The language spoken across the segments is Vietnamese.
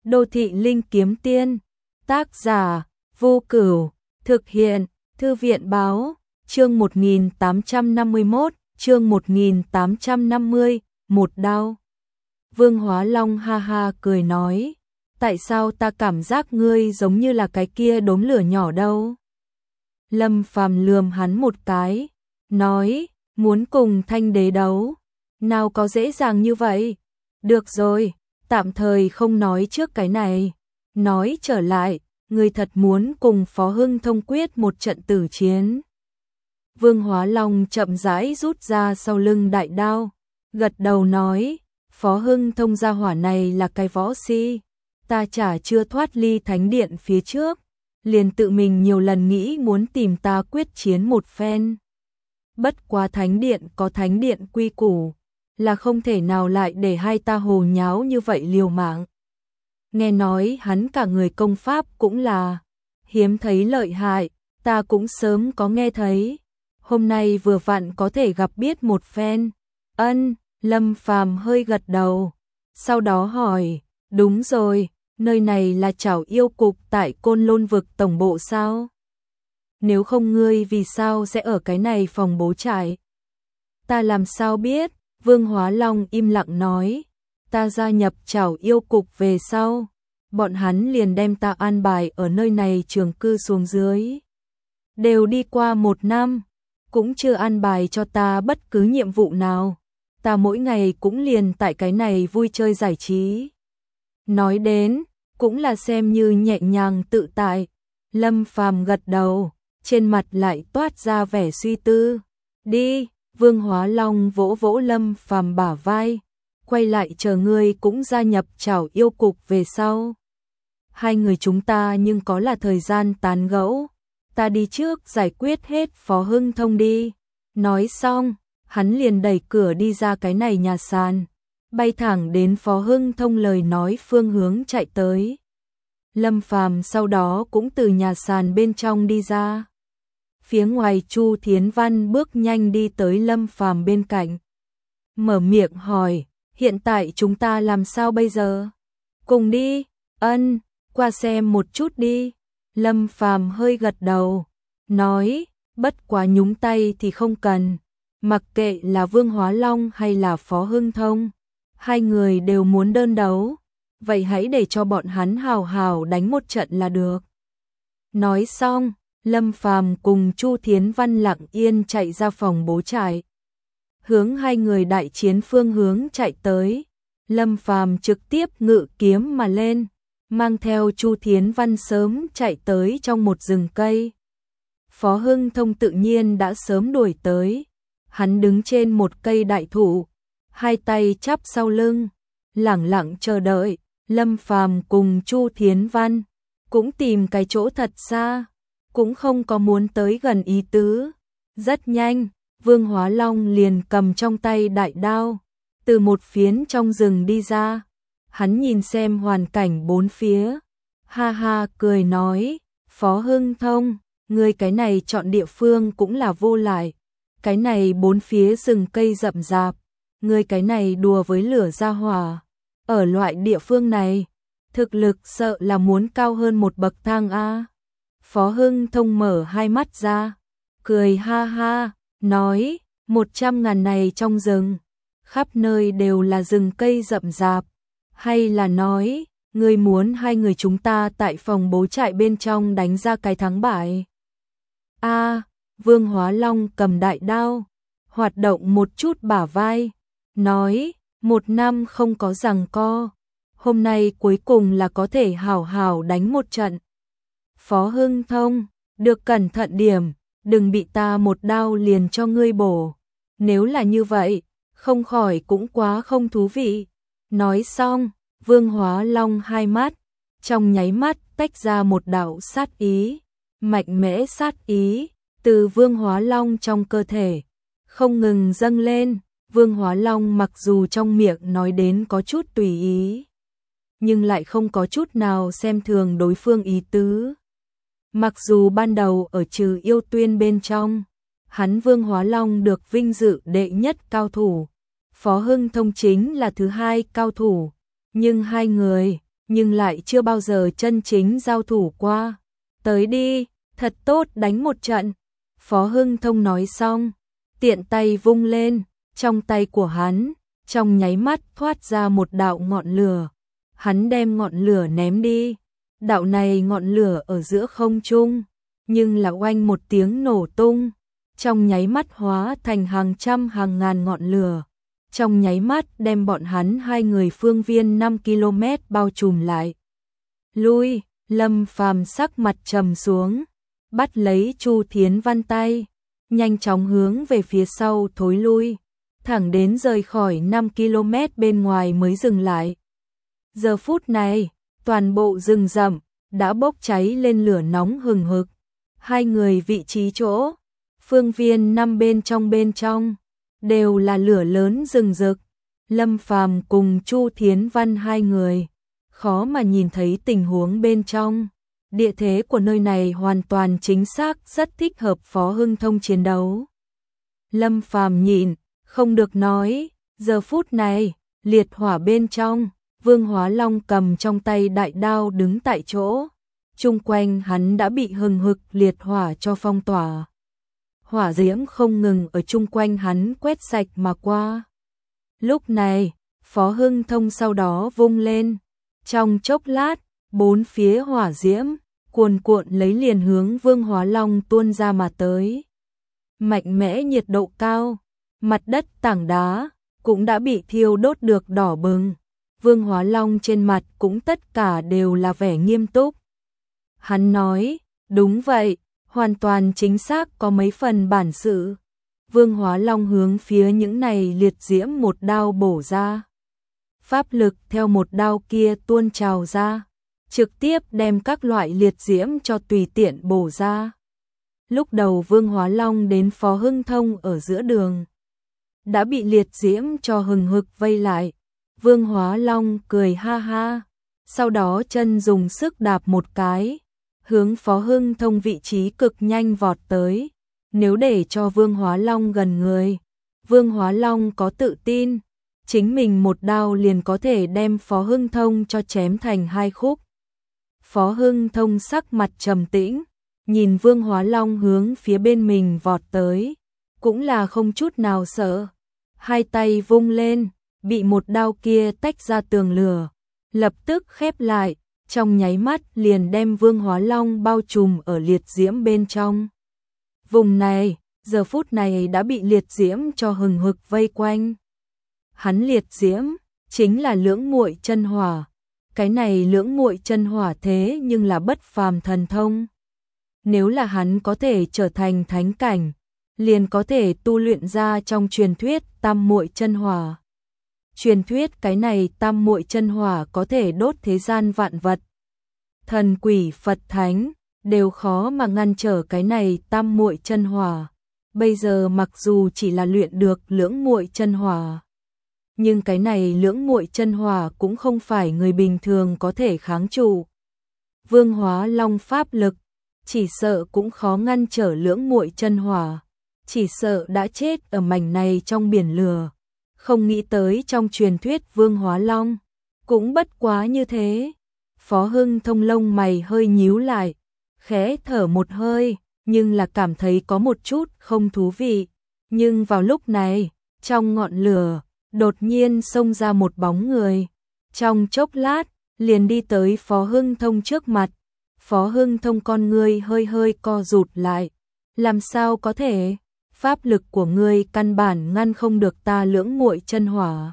Đô thị linh kiếm tiên, tác giả, Vô Cửu, thực hiện, Thư viện báo, chương 1851, chương 1850, một đao. Vương Hóa Long ha ha cười nói, tại sao ta cảm giác ngươi giống như là cái kia đốm lửa nhỏ đâu? Lâm Phàm lườm hắn một cái, nói, muốn cùng Thanh Đế đấu, nào có dễ dàng như vậy? Được rồi, tạm thời không nói trước cái này. Nói trở lại, ngươi thật muốn cùng Phó Hưng Thông quyết một trận tử chiến. Vương Hóa Long chậm rãi rút ra sau lưng đại đao, gật đầu nói, Phó Hưng Thông gia hỏa này là cái võ si, ta chả chưa thoát ly thánh điện phía trước, liền tự mình nhiều lần nghĩ muốn tìm ta quyết chiến một phen. Bất quá thánh điện có thánh điện quy củ, là không thể nào lại để hai ta hồ nháo như vậy liều mạng. Nghe nói hắn cả người công pháp cũng là hiếm thấy lợi hại, ta cũng sớm có nghe thấy. Hôm nay vừa vặn có thể gặp biết một phen. Ân, Lâm Phàm hơi gật đầu, sau đó hỏi, đúng rồi, nơi này là Trảo Yêu Cục tại Côn Lôn vực tổng bộ sao? Nếu không ngươi vì sao sẽ ở cái này phòng bố trại? Ta làm sao biết? Vương Hóa Long im lặng nói, ta gia nhập Trảo Yêu Cục về sau, bọn hắn liền đem ta an bài ở nơi này trường cư xuống dưới. Đều đi qua 1 năm, cũng chưa an bài cho ta bất cứ nhiệm vụ nào, ta mỗi ngày cũng liền tại cái này vui chơi giải trí. Nói đến, cũng là xem như nhẹ nhàng tự tại. Lâm Phàm gật đầu, trên mặt lại toát ra vẻ suy tư. Đi, Vương Hóa Long vỗ vỗ Lâm Phàm bả vai, quay lại chờ ngươi cũng gia nhập Trảo Yêu Cục về sau. Hai người chúng ta nhưng có là thời gian tán gẫu, ta đi trước giải quyết hết Phó Hưng Thông đi. Nói xong, hắn liền đẩy cửa đi ra cái này nhà sàn, bay thẳng đến Phó Hưng Thông lời nói phương hướng chạy tới. Lâm Phàm sau đó cũng từ nhà sàn bên trong đi ra. Phía ngoài Chu Thiến Văn bước nhanh đi tới Lâm Phàm bên cạnh, mở miệng hỏi, hiện tại chúng ta làm sao bây giờ? Cùng đi, ân, qua xem một chút đi. Lâm Phàm hơi gật đầu, nói, bất quá nhúng tay thì không cần, mặc kệ là Vương Hóa Long hay là Phó Hưng Thông, hai người đều muốn đơn đấu, vậy hãy để cho bọn hắn hào hào đánh một trận là được. Nói xong, Lâm Phàm cùng Chu Thiến Văn lặng yên chạy ra phòng bố trại, hướng hai người đại chiến phương hướng chạy tới. Lâm Phàm trực tiếp ngự kiếm mà lên, mang theo Chu Thiến Văn sớm chạy tới trong một rừng cây. Phó Hưng Thông tự nhiên đã sớm đuổi tới, hắn đứng trên một cây đại thụ, hai tay chắp sau lưng, lẳng lặng chờ đợi. Lâm Phàm cùng Chu Thiến Văn cũng tìm cái chỗ thật xa, cũng không có muốn tới gần ý tứ. Rất nhanh, Vương Hóa Long liền cầm trong tay đại đao, từ một phiến trong rừng đi ra. Hắn nhìn xem hoàn cảnh bốn phía, ha ha cười nói, Phó Hưng Thông, ngươi cái này chọn địa phương cũng là vô lại. Cái này bốn phía rừng cây rậm rạp, ngươi cái này đùa với lửa ra hỏa. Ở loại địa phương này, thực lực sợ là muốn cao hơn một bậc thang a. Phó Hưng Thông mở hai mắt ra, cười ha ha, nói, 100.000 này trong rừng, khắp nơi đều là rừng cây rậm rạp, hay là nói, ngươi muốn hai người chúng ta tại phòng bố trại bên trong đánh ra cái thắng bại? A, Vương Hóa Long cầm đại đao, hoạt động một chút bả vai, nói, 1 năm không có giằng co, hôm nay cuối cùng là có thể hảo hảo đánh một trận. Phó Hưng Thông, được cẩn thận điểm, đừng bị ta một đao liền cho ngươi bổ. Nếu là như vậy, không khỏi cũng quá không thú vị. Nói xong, Vương Hóa Long hai mắt, trong nháy mắt tách ra một đạo sát ý, mạnh mẽ sát ý, từ Vương Hóa Long trong cơ thể, không ngừng dâng lên. Vương Hóa Long mặc dù trong miệng nói đến có chút tùy ý, nhưng lại không có chút nào xem thường đối phương ý tứ. Mặc dù ban đầu ở Trừ Yêu Tuyên bên trong, hắn Vương Hóa Long được vinh dự đệ nhất cao thủ, Phó Hưng Thông chính là thứ hai cao thủ, nhưng hai người nhưng lại chưa bao giờ chân chính giao thủ qua. Tới đi, thật tốt đánh một trận. Phó Hưng Thông nói xong, tiện tay vung lên, trong tay của hắn, trong nháy mắt thoát ra một đạo ngọn lửa. Hắn đem ngọn lửa ném đi. Đạo này ngọn lửa ở giữa không trung, nhưng là oanh một tiếng nổ tung, trong nháy mắt hóa thành hàng trăm hàng ngàn ngọn lửa. Trong nháy mắt đem bọn hắn hai người phương viên 5 km bao trùm lại. Lui, Lâm Phàm sắc mặt trầm xuống, bắt lấy Chu Thiến Văn tay, nhanh chóng hướng về phía sau thối lui, thẳng đến rời khỏi 5 km bên ngoài mới dừng lại. Giờ phút này, toàn bộ rừng rậm đã bốc cháy lên lửa nóng hừng hực. Hai người vị trí chỗ, phương viên 5 bên trong đều là lửa lớn rừng rực. Lâm Phàm cùng Chu Thiến Văn hai người khó mà nhìn thấy tình huống bên trong. Địa thế của nơi này hoàn toàn chính xác rất thích hợp Phó Hưng Thông chiến đấu. Lâm Phàm nhìn, không được nói, giờ phút này, liệt hỏa bên trong, Vương Hóa Long cầm trong tay đại đao đứng tại chỗ. Chung quanh hắn đã bị hừng hực liệt hỏa cho phong tỏa. Hỏa diễm không ngừng ở chung quanh hắn quét sạch mà qua. Lúc này, Phó Hưng Thông sau đó vung lên. Trong chốc lát, bốn phía hỏa diễm, cuồn cuộn lấy liền hướng Vương Hóa Long tuôn ra mà tới. Mạnh mẽ nhiệt độ cao, mặt đất tảng đá cũng đã bị thiêu đốt được đỏ bừng. Vương Hóa Long trên mặt cũng tất cả đều là vẻ nghiêm túc. Hắn nói, đúng vậy, hoàn toàn chính xác có mấy phần bản sự. Vương Hóa Long hướng phía những này liệt diễm một đao bổ ra. Pháp lực theo một đao kia tuôn trào ra, trực tiếp đem các loại liệt diễm cho tùy tiện bổ ra. Lúc đầu Vương Hóa Long đến Phó Hưng Thông ở giữa đường, đã bị liệt diễm cho hừng hực vây lại. Vương Hóa Long cười ha ha, sau đó chân dùng sức đạp một cái, hướng Phó Hưng Thông vị trí cực nhanh vọt tới. Nếu để cho Vương Hóa Long gần người, Vương Hóa Long có tự tin, chính mình một đao liền có thể đem Phó Hưng Thông cho chém thành hai khúc. Phó Hưng Thông sắc mặt trầm tĩnh, nhìn Vương Hóa Long hướng phía bên mình vọt tới, cũng là không chút nào sợ. Hai tay vung lên, bị một đao kia tách ra tường lửa, lập tức khép lại, trong nháy mắt liền đem Vương Hóa Long bao trùm ở liệt diễm bên trong. Vùng này, giờ phút này đã bị liệt diễm cho hừng hực vây quanh. Hắn liệt diễm, chính là lưỡng muội chân hỏa. Cái này lưỡng muội chân hỏa thế nhưng là bất phàm thần thông. Nếu là hắn có thể trở thành thánh cảnh, liền có thể tu luyện ra trong truyền thuyết tam muội chân hỏa. Truyền thuyết cái này tam muội chân hỏa có thể đốt thế gian vạn vật. Thần quỷ Phật thánh đều khó mà ngăn trở cái này tam muội chân hỏa. Bây giờ mặc dù chỉ là luyện được lưỡng muội chân hỏa, nhưng cái này lưỡng muội chân hỏa cũng không phải người bình thường có thể kháng trụ. Vương Hóa Long pháp lực, chỉ sợ cũng khó ngăn trở lưỡng muội chân hỏa, chỉ sợ đã chết ở mảnh này trong biển lửa. Không nghĩ tới trong truyền thuyết Vương Hóa Long cũng bất quá như thế. Phó Hưng Thông lông mày hơi nhíu lại, khẽ thở một hơi, nhưng là cảm thấy có một chút không thú vị. Nhưng vào lúc này, trong ngọn lửa, đột nhiên xông ra một bóng người. Trong chốc lát, liền đi tới Phó Hưng Thông trước mặt. Phó Hưng Thông con ngươi hơi hơi co rụt lại. Làm sao có thể? Pháp lực của ngươi căn bản ngăn không được ta lưỡng muội chân hỏa.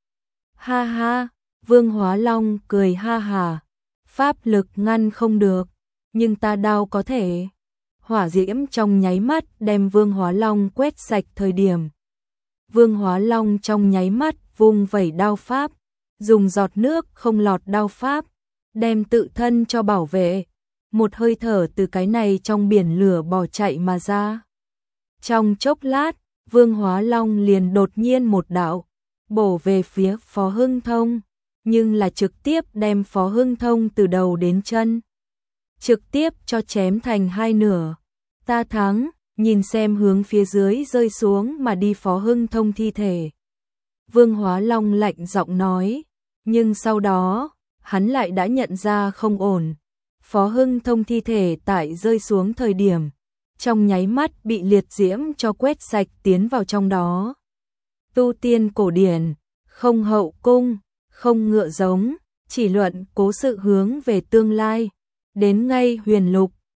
Ha ha, Vương Hóa Long cười ha hà. Pháp lực ngăn không được, nhưng ta đao có thể. Hỏa diễm trong nháy mắt đem Vương Hóa Long quét sạch thời điểm. Vương Hóa Long trong nháy mắt vung vẩy đao pháp, dùng giọt nước không lọt đao pháp, đem tự thân cho bảo vệ. Một hơi thở từ cái này trong biển lửa bò chạy mà ra. Trong chốc lát, Vương Hóa Long liền đột nhiên một đạo, bổ về phía Phó Hưng Thông, nhưng là trực tiếp đem Phó Hưng Thông từ đầu đến chân, trực tiếp cho chém thành hai nửa. Ta thắng, nhìn xem hướng phía dưới rơi xuống mà đi Phó Hưng Thông thi thể. Vương Hóa Long lạnh giọng nói, nhưng sau đó, hắn lại đã nhận ra không ổn. Phó Hưng Thông thi thể tại rơi xuống thời điểm, trong nháy mắt bị liệt diễm cho quét sạch tiến vào trong đó. Tu tiên cổ điển, không hậu cung, không ngựa giống, chỉ luận cố sự hướng về tương lai. Đến ngay huyền lục,